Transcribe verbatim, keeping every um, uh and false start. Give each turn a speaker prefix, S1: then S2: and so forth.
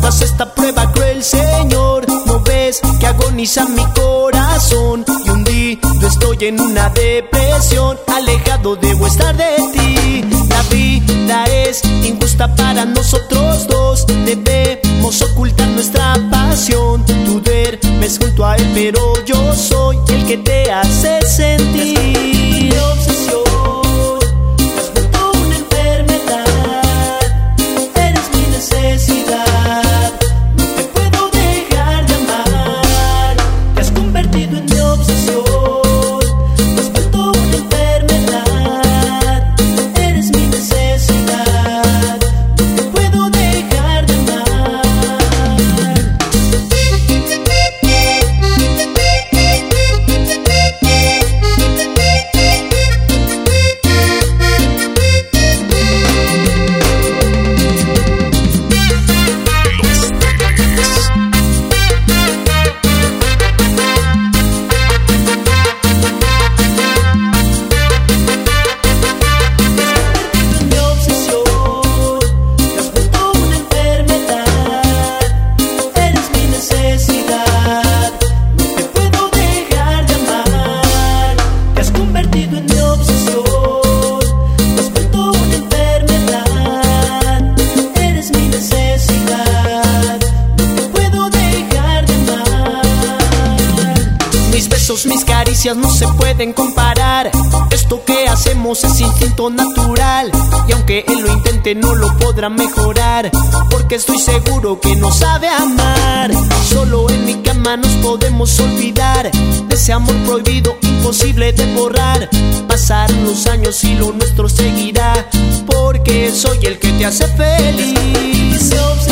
S1: Tras esta prueba cruel, Señor, ¿no ves que agoniza mi corazón? Y hundido estoy en una depresión, alejado debo estar de ti. La vida es injusta para nosotros dos, debemos ocultar nuestra pasión. Tú duermes junto a él, pero yo soy el que te hace sentir. Mi obsesión, has vuelto una enfermedad, eres mi necesidad, no te puedo dejar de amar. Te has convertido en mi obsesión, has vuelto una enfermedad, eres mi necesidad, no te puedo dejar de amar. Mis caricias no se pueden comparar. Esto que hacemos es instinto natural, y aunque él lo intente no lo podrá mejorar, porque estoy seguro que no sabe amar. Solo en mi cama nos podemos olvidar de ese amor prohibido, imposible de borrar. Pasarán los años y lo nuestro seguirá, porque soy el que te hace feliz.